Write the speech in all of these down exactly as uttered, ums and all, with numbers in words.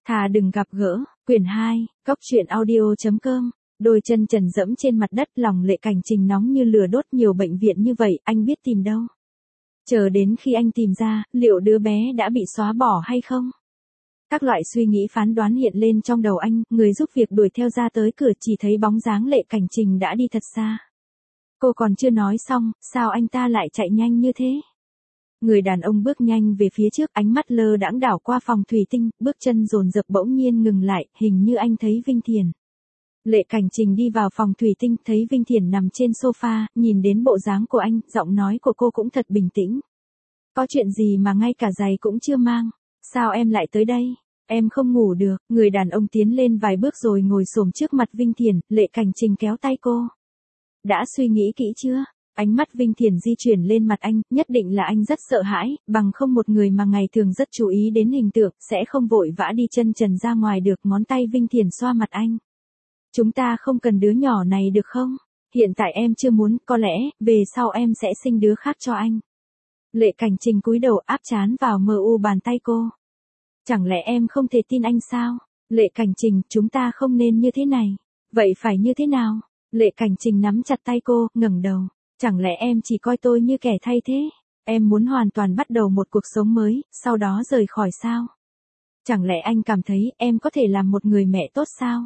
Thà đừng gặp gỡ, quyển hai, góc truyện audio.com. Đôi chân trần dẫm trên mặt đất, lòng Lệ Cảnh Trình nóng như lửa đốt. Nhiều bệnh viện như vậy, anh biết tìm đâu. Chờ đến khi anh tìm ra, liệu đứa bé đã bị xóa bỏ hay không? Các loại suy nghĩ phán đoán hiện lên trong đầu anh, người giúp việc đuổi theo ra tới cửa chỉ thấy bóng dáng Lệ Cảnh Trình đã đi thật xa. Cô còn chưa nói xong, sao anh ta lại chạy nhanh như thế? Người đàn ông bước nhanh về phía trước, ánh mắt lơ đãng đảo qua phòng thủy tinh, bước chân dồn dập bỗng nhiên ngừng lại, hình như anh thấy Vinh Thiền. Lệ Cảnh Trình đi vào phòng thủy tinh, thấy Vinh Thiền nằm trên sofa, nhìn đến bộ dáng của anh, giọng nói của cô cũng thật bình tĩnh. Có chuyện gì mà ngay cả giày cũng chưa mang? Sao em lại tới đây? Em không ngủ được. Người đàn ông tiến lên vài bước rồi ngồi xổm trước mặt Vinh Thiền, Lệ Cảnh Trình kéo tay cô. Đã suy nghĩ kỹ chưa? Ánh mắt Vinh Thiền di chuyển lên mặt anh, nhất định là anh rất sợ hãi, bằng không một người mà ngày thường rất chú ý đến hình tượng, sẽ không vội vã đi chân trần ra ngoài được. Ngón tay Vinh Thiền xoa mặt anh. Chúng ta không cần đứa nhỏ này được không? Hiện tại em chưa muốn, có lẽ, về sau em sẽ sinh đứa khác cho anh. Lệ Cảnh Trình cúi đầu áp trán vào mờ u bàn tay cô. Chẳng lẽ em không thể tin anh sao? Lệ Cảnh Trình, chúng ta không nên như thế này. Vậy phải như thế nào? Lệ Cảnh Trình nắm chặt tay cô, ngẩng đầu. Chẳng lẽ em chỉ coi tôi như kẻ thay thế? Em muốn hoàn toàn bắt đầu một cuộc sống mới, sau đó rời khỏi sao? Chẳng lẽ anh cảm thấy em có thể làm một người mẹ tốt sao?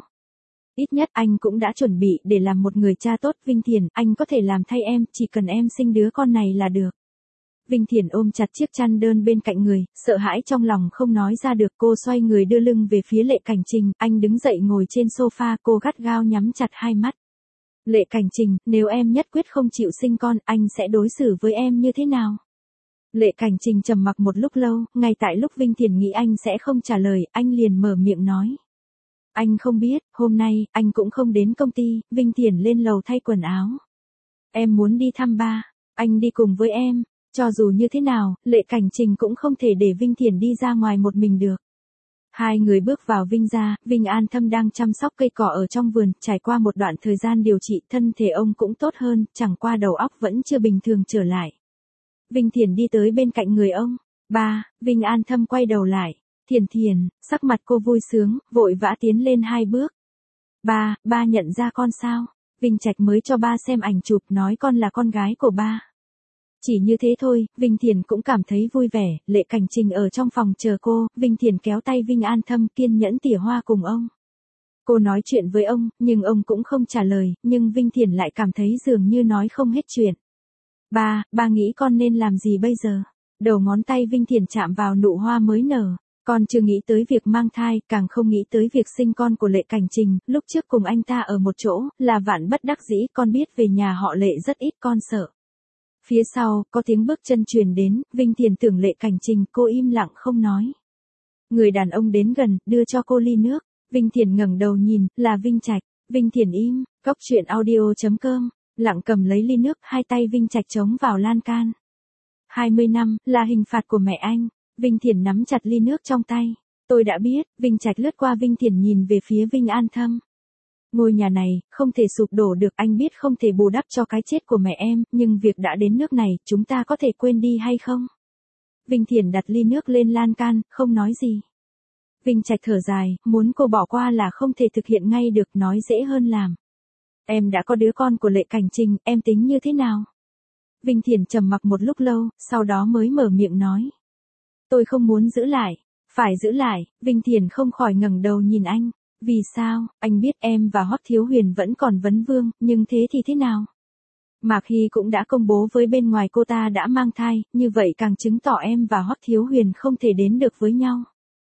Ít nhất anh cũng đã chuẩn bị để làm một người cha tốt. Vinh Thiền, anh có thể làm thay em, chỉ cần em sinh đứa con này là được. Vinh Thiền ôm chặt chiếc chăn đơn bên cạnh người, sợ hãi trong lòng không nói ra được. Cô xoay người đưa lưng về phía Lệ Cảnh Trình, anh đứng dậy ngồi trên sofa, cô gắt gao nhắm chặt hai mắt. Lệ Cảnh Trình, nếu em nhất quyết không chịu sinh con, anh sẽ đối xử với em như thế nào? Lệ Cảnh Trình trầm mặc một lúc lâu, ngay tại lúc Vinh Thiền nghĩ anh sẽ không trả lời, anh liền mở miệng nói. Anh không biết, hôm nay, anh cũng không đến công ty. Vinh Thiền lên lầu thay quần áo. Em muốn đi thăm ba, anh đi cùng với em. Cho dù như thế nào, Lệ Cảnh Trình cũng không thể để Vinh Thiền đi ra ngoài một mình được. Hai người bước vào Vinh gia, Vinh An Thâm đang chăm sóc cây cỏ ở trong vườn, trải qua một đoạn thời gian điều trị, thân thể ông cũng tốt hơn, chẳng qua đầu óc vẫn chưa bình thường trở lại. Vinh Thiền đi tới bên cạnh người ông. Ba, Vinh An Thâm quay đầu lại. Thiền Thiền, sắc mặt cô vui sướng, vội vã tiến lên hai bước. Ba, ba nhận ra con sao? Vinh Trạch mới cho ba xem ảnh chụp, nói con là con gái của ba. Chỉ như thế thôi, Vinh Thiền cũng cảm thấy vui vẻ. Lệ Cảnh Trình ở trong phòng chờ cô, Vinh Thiền kéo tay Vinh An Thâm, kiên nhẫn tỉa hoa cùng ông. Cô nói chuyện với ông, nhưng ông cũng không trả lời, nhưng Vinh Thiền lại cảm thấy dường như nói không hết chuyện. Ba, ba nghĩ con nên làm gì bây giờ? Đầu ngón tay Vinh Thiền chạm vào nụ hoa mới nở. Con chưa nghĩ tới việc mang thai, càng không nghĩ tới việc sinh con của Lệ Cảnh Trình. Lúc trước cùng anh ta ở một chỗ, là vạn bất đắc dĩ. Con biết về nhà họ Lệ rất ít, con sợ. Phía sau, có tiếng bước chân truyền đến, Vinh Thiền tưởng Lệ Cảnh Trình, cô im lặng không nói. Người đàn ông đến gần, đưa cho cô ly nước. Vinh Thiền ngẩng đầu nhìn, là Vinh Trạch. Vinh Thiền im, góc truyện audio.com, lặng cầm lấy ly nước, hai tay Vinh Trạch chống vào lan can. hai mươi năm, là hình phạt của mẹ anh. Vinh Thiền nắm chặt ly nước trong tay. Tôi đã biết. Vinh Trạch lướt qua Vinh Thiền nhìn về phía Vinh An Thâm. Ngôi nhà này, không thể sụp đổ được, anh biết không thể bù đắp cho cái chết của mẹ em, nhưng việc đã đến nước này, chúng ta có thể quên đi hay không? Vinh Thiền đặt ly nước lên lan can, không nói gì. Vinh Trạch thở dài, muốn cô bỏ qua là không thể thực hiện ngay được, nói dễ hơn làm. Em đã có đứa con của Lệ Cảnh Trình, em tính như thế nào? Vinh Thiền trầm mặc một lúc lâu, sau đó mới mở miệng nói. Tôi không muốn giữ lại. Phải giữ lại. Vinh Thiền không khỏi ngẩng đầu nhìn anh. Vì sao? Anh biết em và Hoắc Thiếu Huyền vẫn còn vấn vương, nhưng thế thì thế nào? Mạc Hy cũng đã công bố với bên ngoài cô ta đã mang thai, như vậy càng chứng tỏ em và Hoắc Thiếu Huyền không thể đến được với nhau.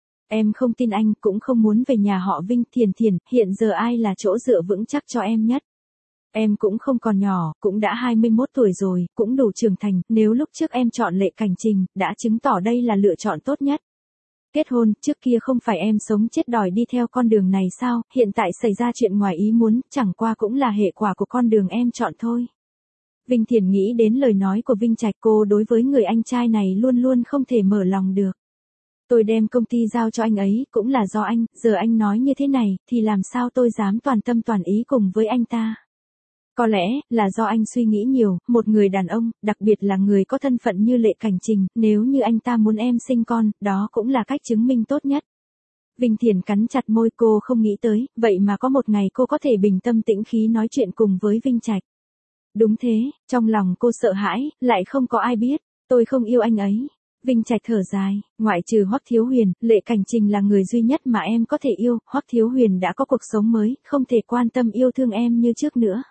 Em không tin anh, cũng không muốn về nhà họ Vinh. Thiền Thiền, hiện giờ ai là chỗ dựa vững chắc cho em nhất? Em cũng không còn nhỏ, cũng đã hai mươi mốt tuổi rồi, cũng đủ trưởng thành, nếu lúc trước em chọn Lệ Cảnh Trình, đã chứng tỏ đây là lựa chọn tốt nhất. Kết hôn, trước kia không phải em sống chết đòi đi theo con đường này sao, hiện tại xảy ra chuyện ngoài ý muốn, chẳng qua cũng là hệ quả của con đường em chọn thôi. Vinh Thiền nghĩ đến lời nói của Vinh Trạch, cô đối với người anh trai này luôn luôn không thể mở lòng được. Tôi đem công ty giao cho anh ấy, cũng là do anh, giờ anh nói như thế này, thì làm sao tôi dám toàn tâm toàn ý cùng với anh ta. Có lẽ, là do anh suy nghĩ nhiều, một người đàn ông, đặc biệt là người có thân phận như Lệ Cảnh Trình, nếu như anh ta muốn em sinh con, đó cũng là cách chứng minh tốt nhất. Vinh Thiền cắn chặt môi, cô không nghĩ tới, vậy mà có một ngày cô có thể bình tâm tĩnh khí nói chuyện cùng với Vinh Trạch. Đúng thế, trong lòng cô sợ hãi, lại không có ai biết, tôi không yêu anh ấy. Vinh Trạch thở dài, ngoại trừ Hoắc Thiếu Huyền, Lệ Cảnh Trình là người duy nhất mà em có thể yêu, Hoắc Thiếu Huyền đã có cuộc sống mới, không thể quan tâm yêu thương em như trước nữa.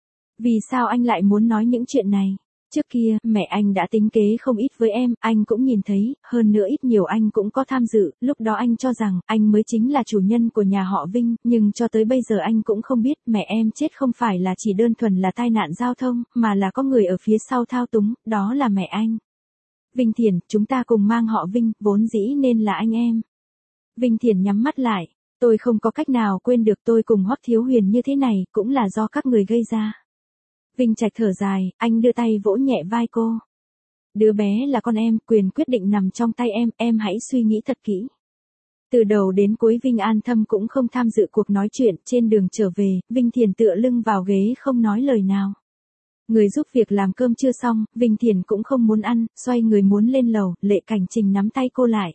Vì sao anh lại muốn nói những chuyện này? Trước kia, mẹ anh đã tính kế không ít với em, anh cũng nhìn thấy, hơn nữa ít nhiều anh cũng có tham dự, lúc đó anh cho rằng, anh mới chính là chủ nhân của nhà họ Vinh, nhưng cho tới bây giờ anh cũng không biết, mẹ em chết không phải là chỉ đơn thuần là tai nạn giao thông, mà là có người ở phía sau thao túng, đó là mẹ anh. Vinh Thiền, chúng ta cùng mang họ Vinh, vốn dĩ nên là anh em. Vinh Thiền nhắm mắt lại, tôi không có cách nào quên được tôi cùng Hoắc Thiếu Huyền như thế này, cũng là do các người gây ra. Vinh Trạch thở dài, anh đưa tay vỗ nhẹ vai cô. Đứa bé là con em, quyền quyết định nằm trong tay em, em hãy suy nghĩ thật kỹ. Từ đầu đến cuối Vinh An Thâm cũng không tham dự cuộc nói chuyện, trên đường trở về, Vinh Thiền tựa lưng vào ghế không nói lời nào. Người giúp việc làm cơm chưa xong, Vinh Thiền cũng không muốn ăn, xoay người muốn lên lầu, Lệ Cảnh Trình nắm tay cô lại.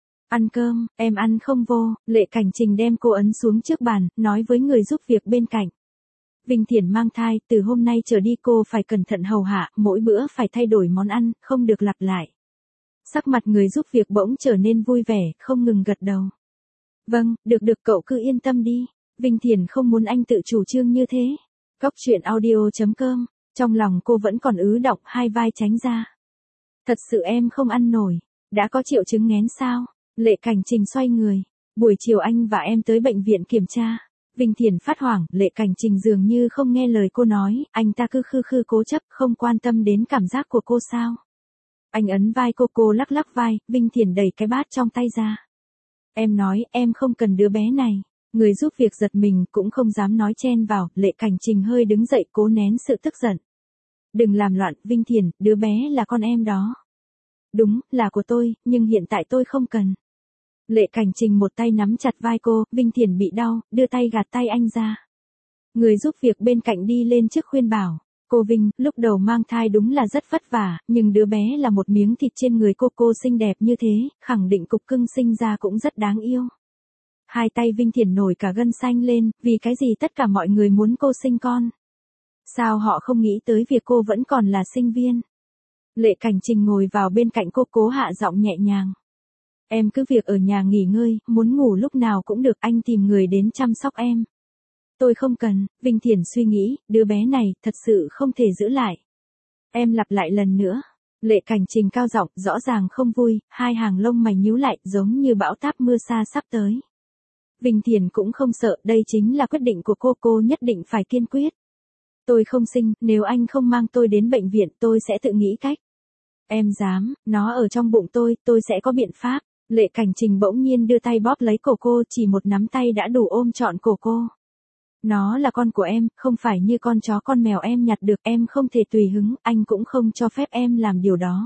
Ăn cơm, em ăn không vô, Lệ Cảnh Trình đem cô ấn xuống trước bàn, nói với người giúp việc bên cạnh. Vinh Thiền mang thai, từ hôm nay trở đi cô phải cẩn thận hầu hạ, mỗi bữa phải thay đổi món ăn, không được lặp lại. Sắc mặt người giúp việc bỗng trở nên vui vẻ, không ngừng gật đầu. Vâng, được được cậu cứ yên tâm đi. Vinh Thiền không muốn anh tự chủ trương như thế. Cóc truyện audio chấm com, trong lòng cô vẫn còn ứ động, hai vai tránh ra. Thật sự em không ăn nổi, đã có triệu chứng nghén sao? Lệ Cảnh Trình xoay người, buổi chiều anh và em tới bệnh viện kiểm tra. Vinh Thiền phát hoảng, Lệ Cảnh Trình dường như không nghe lời cô nói, anh ta cứ khư khư cố chấp, không quan tâm đến cảm giác của cô sao. Anh ấn vai cô, cô lắc lắc vai, Vinh Thiền đẩy cái bát trong tay ra. Em nói, em không cần đứa bé này. Người giúp việc giật mình, cũng không dám nói chen vào, Lệ Cảnh Trình hơi đứng dậy cố nén sự tức giận. Đừng làm loạn, Vinh Thiền, đứa bé là con em đó. Đúng, là của tôi, nhưng hiện tại tôi không cần. Lệ Cảnh Trình một tay nắm chặt vai cô, Vinh Thiền bị đau, đưa tay gạt tay anh ra. Người giúp việc bên cạnh đi lên trước khuyên bảo, cô Vinh, lúc đầu mang thai đúng là rất vất vả, nhưng đứa bé là một miếng thịt trên người cô, cô xinh đẹp như thế, khẳng định cục cưng sinh ra cũng rất đáng yêu. Hai tay Vinh Thiền nổi cả gân xanh lên, vì cái gì tất cả mọi người muốn cô sinh con. Sao họ không nghĩ tới việc cô vẫn còn là sinh viên. Lệ Cảnh Trình ngồi vào bên cạnh cô, cố hạ giọng nhẹ nhàng. Em cứ việc ở nhà nghỉ ngơi, muốn ngủ lúc nào cũng được, anh tìm người đến chăm sóc em. Tôi không cần, Vinh Thiền suy nghĩ, đứa bé này, thật sự không thể giữ lại. Em lặp lại lần nữa. Lệ Cảnh Trình cao giọng, rõ ràng không vui, hai hàng lông mày nhíu lại, giống như bão táp mưa sa sắp tới. Vinh Thiền cũng không sợ, đây chính là quyết định của cô, cô nhất định phải kiên quyết. Tôi không sinh, nếu anh không mang tôi đến bệnh viện, tôi sẽ tự nghĩ cách. Em dám, nó ở trong bụng tôi, tôi sẽ có biện pháp. Lệ Cảnh Trình bỗng nhiên đưa tay bóp lấy cổ cô, chỉ một nắm tay đã đủ ôm trọn cổ cô. Nó là con của em, không phải như con chó con mèo em nhặt được, em không thể tùy hứng, anh cũng không cho phép em làm điều đó.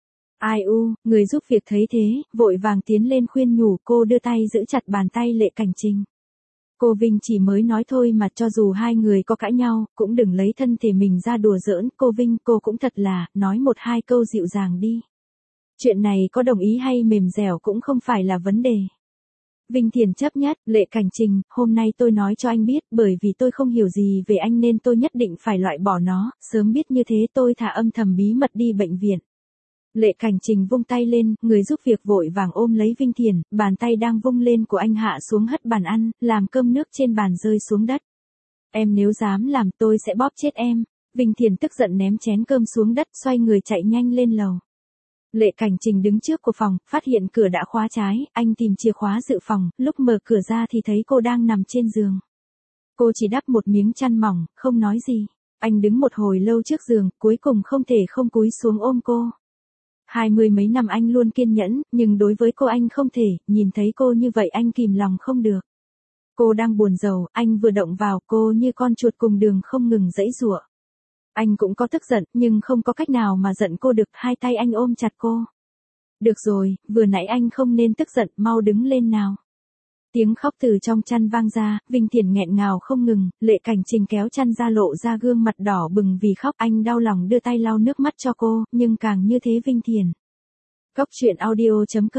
Ai u, người giúp việc thấy thế, vội vàng tiến lên khuyên nhủ, cô đưa tay giữ chặt bàn tay Lệ Cảnh Trình. Cô Vinh chỉ mới nói thôi mà, cho dù hai người có cãi nhau, cũng đừng lấy thân thể mình ra đùa giỡn, cô Vinh, cô cũng thật là, nói một hai câu dịu dàng đi. Chuyện này có đồng ý hay mềm dẻo cũng không phải là vấn đề. Vinh Thiền chấp nhất, Lệ Cảnh Trình, hôm nay tôi nói cho anh biết, bởi vì tôi không hiểu gì về anh nên tôi nhất định phải loại bỏ nó, sớm biết như thế tôi thả âm thầm bí mật đi bệnh viện. Lệ Cảnh Trình vung tay lên, người giúp việc vội vàng ôm lấy Vinh Thiền, bàn tay đang vung lên của anh hạ xuống hất bàn ăn, làm cơm nước trên bàn rơi xuống đất. Em nếu dám làm tôi sẽ bóp chết em. Vinh Thiền tức giận ném chén cơm xuống đất, xoay người chạy nhanh lên lầu. Lệ Cảnh Trình đứng trước của phòng, phát hiện cửa đã khóa trái, anh tìm chìa khóa dự phòng, lúc mở cửa ra thì thấy cô đang nằm trên giường. Cô chỉ đắp một miếng chăn mỏng, không nói gì. Anh đứng một hồi lâu trước giường, cuối cùng không thể không cúi xuống ôm cô. Hai mươi mấy năm anh luôn kiên nhẫn, nhưng đối với cô anh không thể, nhìn thấy cô như vậy anh kìm lòng không được. Cô đang buồn rầu, anh vừa động vào, cô như con chuột cùng đường không ngừng giãy giụa. Anh cũng có tức giận, nhưng không có cách nào mà giận cô được, hai tay anh ôm chặt cô. Được rồi, vừa nãy anh không nên tức giận, mau đứng lên nào. Tiếng khóc từ trong chăn vang ra, Vinh Thiền nghẹn ngào không ngừng, Lệ Cảnh Trình kéo chăn ra lộ ra gương mặt đỏ bừng vì khóc, anh đau lòng đưa tay lau nước mắt cho cô, nhưng càng như thế Vinh Thiền. Cóc truyện audio chấm com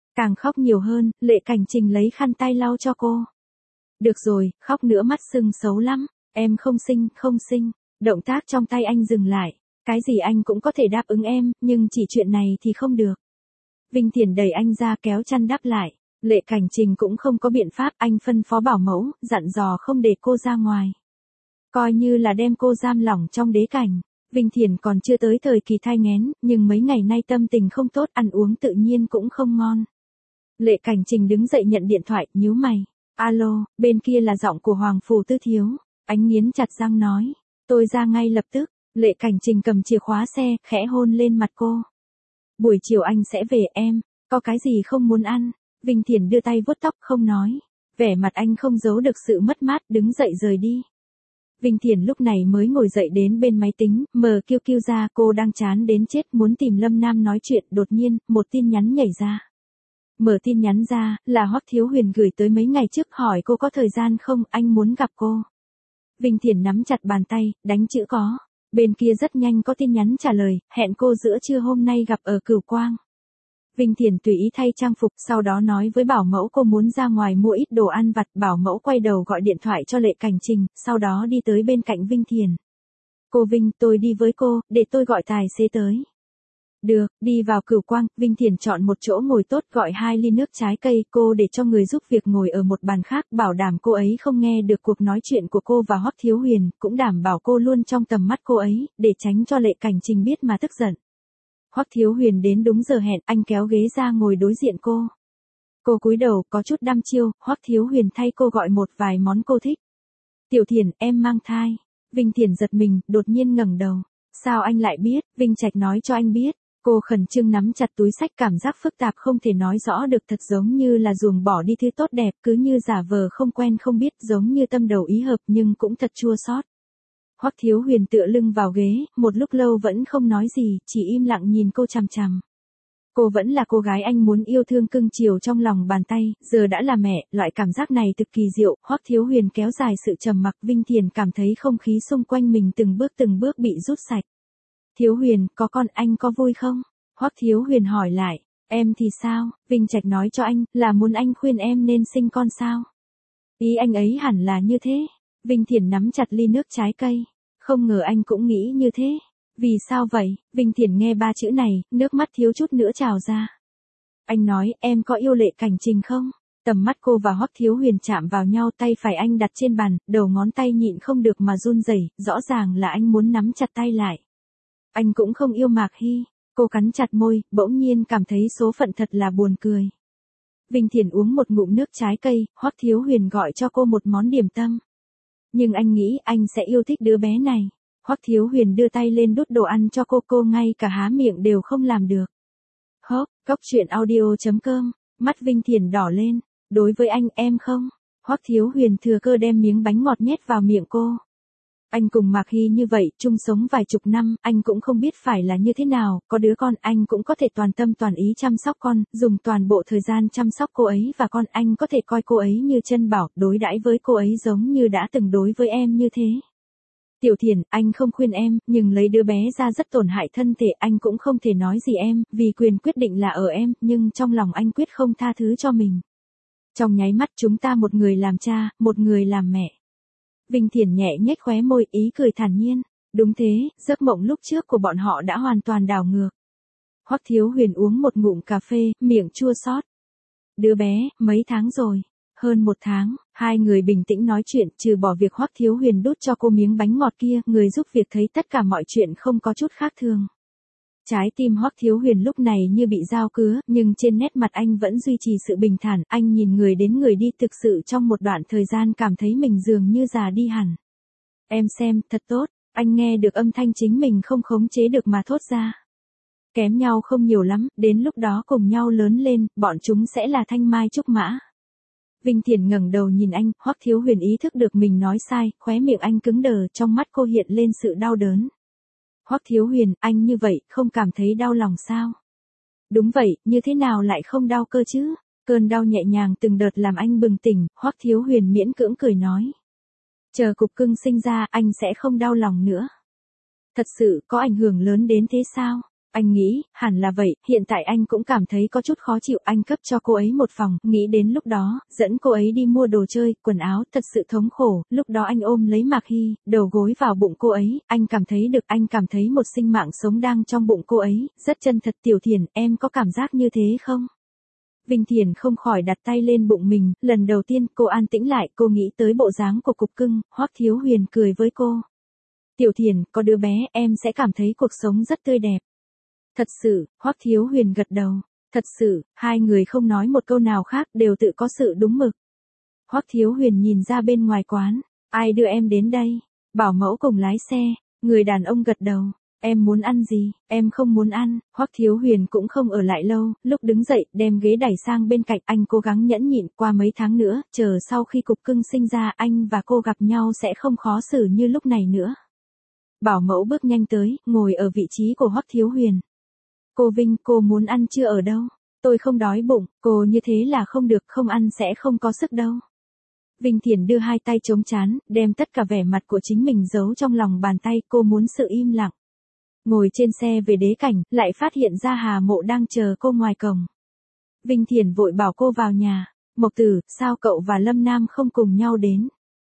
Càng khóc nhiều hơn, Lệ Cảnh Trình lấy khăn tay lau cho cô. Được rồi, khóc nữa mắt sưng xấu lắm, em không sinh, không sinh. Động tác trong tay anh dừng lại. Cái gì anh cũng có thể đáp ứng em, nhưng chỉ chuyện này thì không được. Vinh Thiển đẩy anh ra kéo chăn đắp lại. Lệ Cảnh Trình cũng không có biện pháp, anh phân phó bảo mẫu, dặn dò không để cô ra ngoài. Coi như là đem cô giam lỏng trong đế cảnh. Vinh Thiển còn chưa tới thời kỳ thai nghén, nhưng mấy ngày nay tâm tình không tốt, ăn uống tự nhiên cũng không ngon. Lệ Cảnh Trình đứng dậy nhận điện thoại, nhíu mày. Alo, bên kia là giọng của Hoàng Phủ Tư Thiếu. Anh nghiến chặt răng nói. Tôi ra ngay lập tức. Lệ Cảnh Trình cầm chìa khóa xe, khẽ hôn lên mặt cô. Buổi chiều anh sẽ về em, có cái gì không muốn ăn? Vinh Thiển đưa tay vuốt tóc không nói. Vẻ mặt anh không giấu được sự mất mát, đứng dậy rời đi. Vinh Thiển lúc này mới ngồi dậy đến bên máy tính, mở Q Q ra, cô đang chán đến chết muốn tìm Lâm Nam nói chuyện, đột nhiên, một tin nhắn nhảy ra. Mở tin nhắn ra, là Hoắc Thiếu Huyền gửi tới mấy ngày trước hỏi cô có thời gian không, anh muốn gặp cô. Vinh Thiển nắm chặt bàn tay, đánh chữ có. Bên kia rất nhanh có tin nhắn trả lời, hẹn cô giữa trưa hôm nay gặp ở Cửu Quang. Vinh Thiển tùy ý thay trang phục, sau đó nói với bảo mẫu cô muốn ra ngoài mua ít đồ ăn vặt, bảo mẫu quay đầu gọi điện thoại cho Lệ Cảnh Trình, sau đó đi tới bên cạnh Vinh Thiển. Cô Vinh, tôi đi với cô, để tôi gọi tài xế tới. Được, đi vào Cửu Quang, Vinh Thiển chọn một chỗ ngồi tốt gọi hai ly nước trái cây, cô để cho người giúp việc ngồi ở một bàn khác, bảo đảm cô ấy không nghe được cuộc nói chuyện của cô và Hoắc Thiếu Huyền, cũng đảm bảo cô luôn trong tầm mắt cô ấy, để tránh cho Lệ Cảnh Trình biết mà tức giận. Hoắc Thiếu Huyền đến đúng giờ hẹn, anh kéo ghế ra ngồi đối diện cô. Cô cúi đầu, có chút đăm chiêu, Hoắc Thiếu Huyền thay cô gọi một vài món cô thích. Tiểu Thiển, em mang thai. Vinh Thiển giật mình, đột nhiên ngẩng đầu. Sao anh lại biết? Vinh Trạch nói cho anh biết. Cô khẩn trương nắm chặt túi xách, cảm giác phức tạp không thể nói rõ được, thật giống như là ruồng bỏ đi thứ tốt đẹp, cứ như giả vờ không quen không biết, giống như tâm đầu ý hợp nhưng cũng thật chua xót. Hoắc Thiếu Huyền tựa lưng vào ghế, một lúc lâu vẫn không nói gì, chỉ im lặng nhìn cô chằm chằm. Cô vẫn là cô gái anh muốn yêu thương cưng chiều trong lòng bàn tay, giờ đã là mẹ, loại cảm giác này cực kỳ diệu. Hoắc Thiếu Huyền kéo dài sự trầm mặc, Vinh Thiển cảm thấy không khí xung quanh mình từng bước từng bước bị rút sạch. Thiếu Huyền, có con, anh có vui không? Hoắc Thiếu Huyền hỏi lại. Em thì sao? Vinh Trạch nói cho anh, là muốn anh khuyên em nên sinh con sao? Ý anh ấy hẳn là như thế. Vinh Thiển nắm chặt ly nước trái cây. Không ngờ anh cũng nghĩ như thế. Vì sao vậy? Vinh Thiển nghe ba chữ này, nước mắt thiếu chút nữa trào ra. Anh nói, em có yêu Lệ Cảnh Trình không? Tầm mắt cô và Hoắc Thiếu Huyền chạm vào nhau, tay phải anh đặt trên bàn, đầu ngón tay nhịn không được mà run rẩy, rõ ràng là anh muốn nắm chặt tay lại. Anh cũng không yêu Mạc Hy. Cô cắn chặt môi, bỗng nhiên cảm thấy số phận thật là buồn cười. Vinh Thiển uống một ngụm nước trái cây, Hoắc Thiếu Huyền gọi cho cô một món điểm tâm. Nhưng anh nghĩ anh sẽ yêu thích đứa bé này. Hoắc Thiếu Huyền đưa tay lên đút đồ ăn cho cô, cô ngay cả há miệng đều không làm được. Hốc, cốc truyện audio chấm com, mắt Vinh Thiển đỏ lên. Đối với anh, em không? Hoắc Thiếu Huyền thừa cơ đem miếng bánh ngọt nhét vào miệng cô. Anh cùng Mạc Hy như vậy, chung sống vài chục năm, anh cũng không biết phải là như thế nào, có đứa con anh cũng có thể toàn tâm toàn ý chăm sóc con, dùng toàn bộ thời gian chăm sóc cô ấy và con, anh có thể coi cô ấy như chân bảo, đối đãi với cô ấy giống như đã từng đối với em như thế. Tiểu Thiển, anh không khuyên em, nhưng lấy đứa bé ra rất tổn hại thân thể, anh cũng không thể nói gì em, vì quyền quyết định là ở em, nhưng trong lòng anh quyết không tha thứ cho mình. Trong nháy mắt chúng ta một người làm cha, một người làm mẹ. Vinh Thiển nhẹ nhếch khóe môi, ý cười thản nhiên. Đúng thế, giấc mộng lúc trước của bọn họ đã hoàn toàn đảo ngược. Hoắc Thiếu Huyền uống một ngụm cà phê, miệng chua xót. Đứa bé, mấy tháng rồi? Hơn một tháng, hai người bình tĩnh nói chuyện, trừ bỏ việc Hoắc Thiếu Huyền đút cho cô miếng bánh ngọt kia, người giúp việc thấy tất cả mọi chuyện không có chút khác thường. Trái tim Hoắc Thiếu Huyền lúc này như bị dao cứa, nhưng trên nét mặt anh vẫn duy trì sự bình thản, anh nhìn người đến người đi, thực sự trong một đoạn thời gian cảm thấy mình dường như già đi hẳn. Em xem, thật tốt, anh nghe được âm thanh chính mình không khống chế được mà thốt ra. Kém nhau không nhiều lắm, đến lúc đó cùng nhau lớn lên, bọn chúng sẽ là thanh mai trúc mã. Vinh Thiển ngẩng đầu nhìn anh, Hoắc Thiếu Huyền ý thức được mình nói sai, khóe miệng anh cứng đờ, trong mắt cô hiện lên sự đau đớn. Hoắc Thiếu Huyền, anh như vậy, không cảm thấy đau lòng sao? Đúng vậy, như thế nào lại không đau cơ chứ? Cơn đau nhẹ nhàng từng đợt làm anh bừng tỉnh, Hoắc Thiếu Huyền miễn cưỡng cười nói. Chờ cục cưng sinh ra, anh sẽ không đau lòng nữa. Thật sự, có ảnh hưởng lớn đến thế sao? Anh nghĩ, hẳn là vậy, hiện tại anh cũng cảm thấy có chút khó chịu, anh cấp cho cô ấy một phòng, nghĩ đến lúc đó, dẫn cô ấy đi mua đồ chơi, quần áo, thật sự thống khổ, lúc đó anh ôm lấy Mạc Hy, đầu gối vào bụng cô ấy, anh cảm thấy được, anh cảm thấy một sinh mạng sống đang trong bụng cô ấy, rất chân thật. Tiểu Thiền, em có cảm giác như thế không? Vinh Thiền không khỏi đặt tay lên bụng mình, lần đầu tiên cô an tĩnh lại, cô nghĩ tới bộ dáng của cục cưng, Hoắc Thiếu Huyền cười với cô. Tiểu Thiền, có đứa bé, em sẽ cảm thấy cuộc sống rất tươi đẹp. Thật sự, Hoắc Thiếu Huyền gật đầu. Thật sự, hai người không nói một câu nào khác, đều tự có sự đúng mực. Hoắc Thiếu Huyền nhìn ra bên ngoài quán. Ai đưa em đến đây? Bảo mẫu cùng lái xe. Người đàn ông gật đầu. Em muốn ăn gì? Em không muốn ăn. Hoắc Thiếu Huyền cũng không ở lại lâu, lúc đứng dậy, đem ghế đẩy sang bên cạnh, anh cố gắng nhẫn nhịn, qua mấy tháng nữa, chờ sau khi cục cưng sinh ra, anh và cô gặp nhau sẽ không khó xử như lúc này nữa. Bảo mẫu bước nhanh tới, ngồi ở vị trí của Hoắc Thiếu Huyền. Cô Vinh, cô muốn ăn trưa ở đâu? Tôi không đói bụng, cô như thế là không được, không ăn sẽ không có sức đâu. Vinh Thiền đưa hai tay chống trán, đem tất cả vẻ mặt của chính mình giấu trong lòng bàn tay, cô muốn sự im lặng. Ngồi trên xe về Đế Cảnh, lại phát hiện ra Hà Mộ đang chờ cô ngoài cổng. Vinh Thiền vội bảo cô vào nhà. Mộc Tử, sao cậu và Lâm Nam không cùng nhau đến?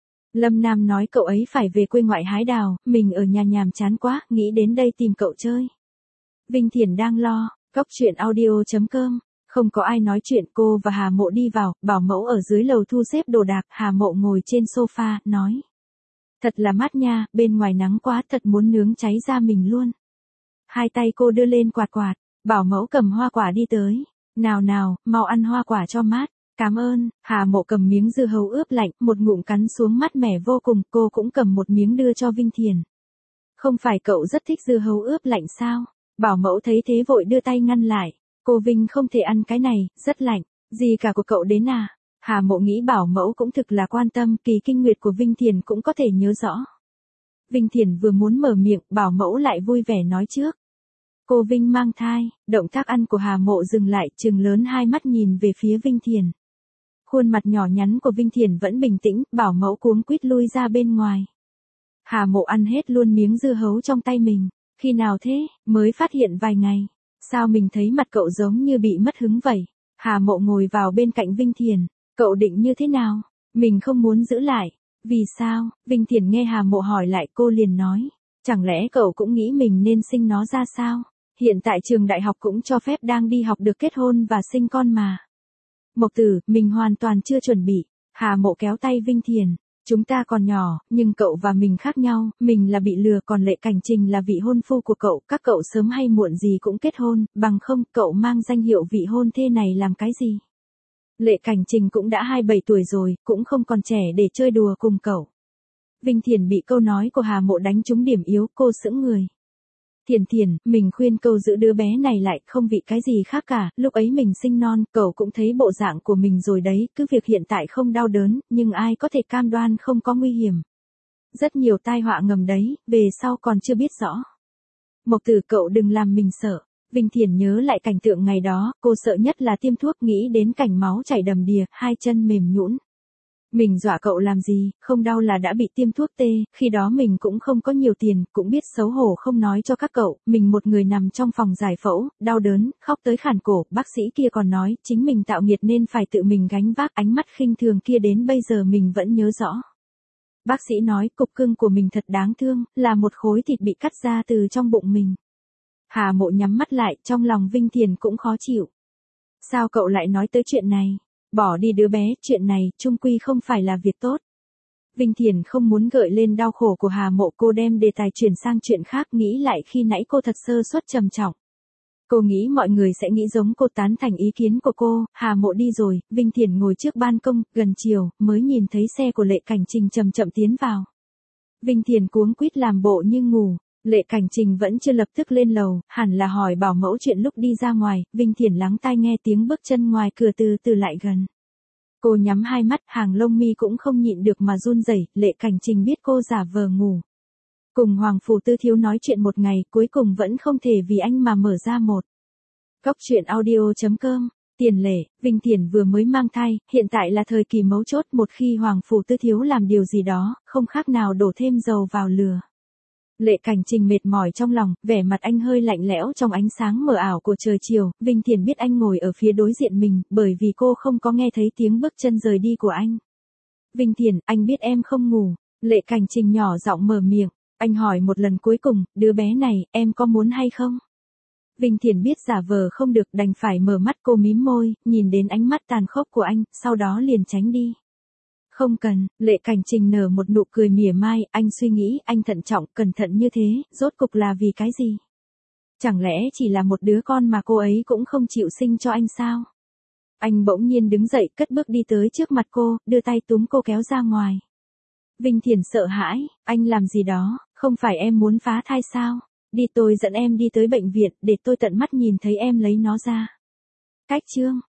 Lâm Nam nói cậu ấy phải về quê ngoại hái đào, mình ở nhà nhàm chán quá, nghĩ đến đây tìm cậu chơi. Vinh Thiền đang lo, Cóc Truyện Audio chấm com. Không có ai nói chuyện, cô và Hà Mộ đi vào, bảo mẫu ở dưới lầu thu xếp đồ đạc, Hà Mộ ngồi trên sofa, nói. Thật là mát nha, bên ngoài nắng quá, thật muốn nướng cháy da mình luôn. Hai tay cô đưa lên quạt quạt, bảo mẫu cầm hoa quả đi tới. Nào nào, mau ăn hoa quả cho mát. Cảm ơn. Hà Mộ cầm miếng dưa hấu ướp lạnh, một ngụm cắn xuống mát mẻ vô cùng, cô cũng cầm một miếng đưa cho Vinh Thiền. Không phải cậu rất thích dưa hấu ướp lạnh sao? Bảo mẫu thấy thế vội đưa tay ngăn lại. Cô Vinh không thể ăn cái này, rất lạnh. Gì cả của cậu đến à? Hà Mộ nghĩ bảo mẫu cũng thực là quan tâm, kỳ kinh nguyệt của Vinh Thiền cũng có thể nhớ rõ. Vinh Thiền vừa muốn mở miệng, bảo mẫu lại vui vẻ nói trước. Cô Vinh mang thai, động tác ăn của Hà Mộ dừng lại, trừng lớn hai mắt nhìn về phía Vinh Thiền. Khuôn mặt nhỏ nhắn của Vinh Thiền vẫn bình tĩnh, bảo mẫu cuống quýt lui ra bên ngoài. Hà Mộ ăn hết luôn miếng dưa hấu trong tay mình. Khi nào thế, mới phát hiện vài ngày. Sao mình thấy mặt cậu giống như bị mất hứng vậy? Hà Mộ ngồi vào bên cạnh Vinh Thiền. Cậu định như thế nào? Mình không muốn giữ lại. Vì sao? Vinh Thiền nghe Hà Mộ hỏi lại, cô liền nói. Chẳng lẽ cậu cũng nghĩ mình nên sinh nó ra sao? Hiện tại trường đại học cũng cho phép đang đi học được kết hôn và sinh con mà. Mộc Tử, mình hoàn toàn chưa chuẩn bị. Hà Mộ kéo tay Vinh Thiền. Chúng ta còn nhỏ, nhưng cậu và mình khác nhau, mình là bị lừa, còn Lệ Cảnh Trình là vị hôn phu của cậu, các cậu sớm hay muộn gì cũng kết hôn, bằng không, cậu mang danh hiệu vị hôn thê này làm cái gì? Lệ Cảnh Trình cũng đã hai mươi bảy tuổi rồi, cũng không còn trẻ để chơi đùa cùng cậu. Vinh Thiền bị câu nói của Hà Mộ đánh trúng điểm yếu, cô sững người. Thiền Thiền, mình khuyên cậu giữ đứa bé này lại, không vì cái gì khác cả, lúc ấy mình sinh non, cậu cũng thấy bộ dạng của mình rồi đấy, cứ việc hiện tại không đau đớn, nhưng ai có thể cam đoan không có nguy hiểm. Rất nhiều tai họa ngầm đấy, về sau còn chưa biết rõ. Mộc Tử, cậu đừng làm mình sợ. Vinh Thiền nhớ lại cảnh tượng ngày đó, cô sợ nhất là tiêm thuốc, nghĩ đến cảnh máu chảy đầm đìa, hai chân mềm nhũn. Mình dọa cậu làm gì, không đau là đã bị tiêm thuốc tê, khi đó mình cũng không có nhiều tiền, cũng biết xấu hổ không nói cho các cậu, mình một người nằm trong phòng giải phẫu, đau đớn, khóc tới khản cổ, bác sĩ kia còn nói, chính mình tạo nghiệt nên phải tự mình gánh vác, ánh mắt khinh thường kia đến bây giờ mình vẫn nhớ rõ. Bác sĩ nói, cục cưng của mình thật đáng thương, là một khối thịt bị cắt ra từ trong bụng mình. Hà Mộ nhắm mắt lại, trong lòng Vinh Thiền cũng khó chịu. Sao cậu lại nói tới chuyện này? Bỏ đi đứa bé, chuyện này, chung quy không phải là việc tốt. Vinh Thiền không muốn gợi lên đau khổ của Hà Mộ, cô đem đề tài chuyển sang chuyện khác, nghĩ lại khi nãy cô thật sơ suất trầm trọng. Cô nghĩ mọi người sẽ nghĩ giống cô, tán thành ý kiến của cô. Hà Mộ đi rồi, Vinh Thiền ngồi trước ban công, gần chiều, mới nhìn thấy xe của Lệ Cảnh Trình chậm chậm tiến vào. Vinh Thiền cuống quýt làm bộ như ngủ. Lệ Cảnh Trình vẫn chưa lập tức lên lầu, hẳn là hỏi bảo mẫu chuyện lúc đi ra ngoài, Vinh Thiền lắng tai nghe tiếng bước chân ngoài cửa từ từ lại gần. Cô nhắm hai mắt, hàng lông mi cũng không nhịn được mà run rẩy. Lệ Cảnh Trình biết cô giả vờ ngủ. Cùng Hoàng Phủ Tư Thiếu nói chuyện một ngày, cuối cùng vẫn không thể vì anh mà mở ra một. Cóc Truyện Audio chấm com. Tiền Lệ, Vinh Thiền vừa mới mang thai, hiện tại là thời kỳ mấu chốt, một khi Hoàng Phủ Tư Thiếu làm điều gì đó, không khác nào đổ thêm dầu vào lửa. Lệ Cảnh Trình mệt mỏi trong lòng, vẻ mặt anh hơi lạnh lẽo trong ánh sáng mờ ảo của trời chiều, Vinh Thiền biết anh ngồi ở phía đối diện mình, bởi vì cô không có nghe thấy tiếng bước chân rời đi của anh. Vinh Thiền, anh biết em không ngủ. Lệ Cảnh Trình nhỏ giọng mở miệng, anh hỏi một lần cuối cùng, đứa bé này, em có muốn hay không? Vinh Thiền biết giả vờ không được, đành phải mở mắt. Cô mím môi, nhìn đến ánh mắt tàn khốc của anh, sau đó liền tránh đi. Không cần. Lệ Cảnh Trình nở một nụ cười mỉa mai, anh suy nghĩ, anh thận trọng, cẩn thận như thế, rốt cục là vì cái gì? Chẳng lẽ chỉ là một đứa con mà cô ấy cũng không chịu sinh cho anh sao? Anh bỗng nhiên đứng dậy, cất bước đi tới trước mặt cô, đưa tay túm cô kéo ra ngoài. Vinh Thiền sợ hãi, anh làm gì đó, không phải em muốn phá thai sao? Đi, tôi dẫn em đi tới bệnh viện, để tôi tận mắt nhìn thấy em lấy nó ra. Cách chương